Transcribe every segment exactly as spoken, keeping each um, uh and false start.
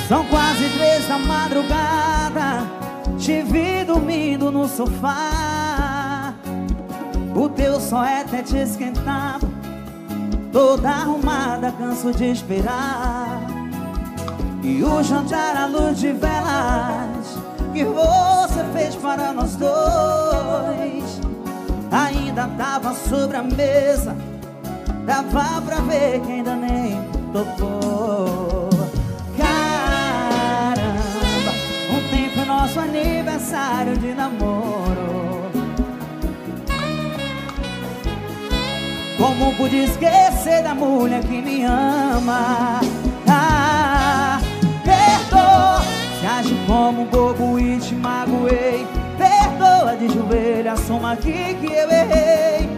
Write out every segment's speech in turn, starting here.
São quase três da madrugada, te vi dormindo no sofá. O teu sol é até te esquentar, toda arrumada, canso de esperar. E o jantar à luz de velas que você fez para nós dois ainda tava sobre a mesa, dava pra ver que ainda nem tocou. Caramba, ontem foi nosso aniversário de namoro. Como pude esquecer da mulher que me ama? Ah, perdoa se age como um bobo e te magoei. Perdoa de joelho, assuma aqui que eu errei.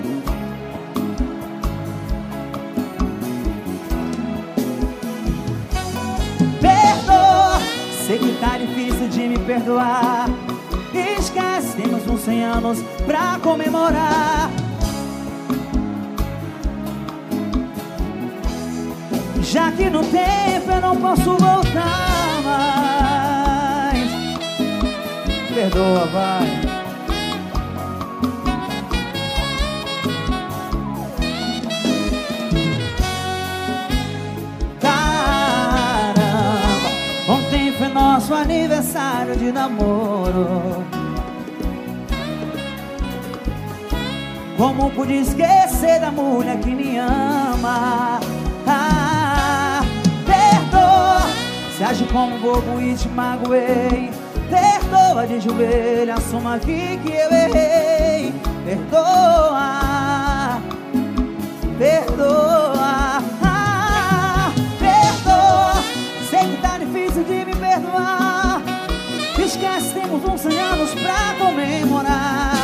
Perdoa, sei que tá difícil de me perdoar. Esquece, temos uns cem anos pra comemorar. Já que no tempo eu não posso voltar mais. Perdoa, vai. Caramba, ontem foi nosso aniversário de namoro. Como pude esquecer da mulher que me ama? Ah, perdoa se age como um bobo e te magoei. Perdoa de joelho, assuma aqui que eu errei. Perdoa, perdoa, ah, perdoa. Sei que tá difícil de me perdoar. Esquece, temos uns cem anos pra comemorar.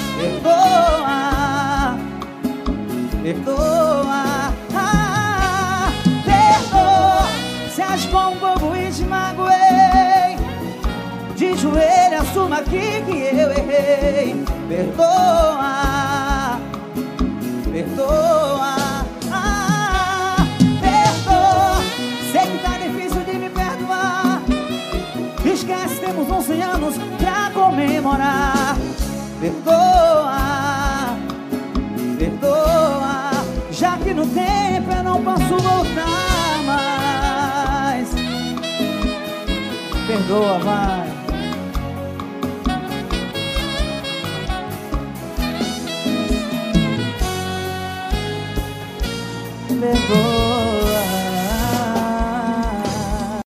Perdoa, perdoa, ah, perdoa se age como um bobo e te magoei. De joelho, assuma aqui que eu errei. Perdoa, perdoa, ah, perdoa. Sei que tá difícil de me perdoar. Esquece, temos uns cem anos pra comemorar. Perdoa, perdoa. Já que no tempo eu não posso voltar mais. Perdoa, vai. Perdoa.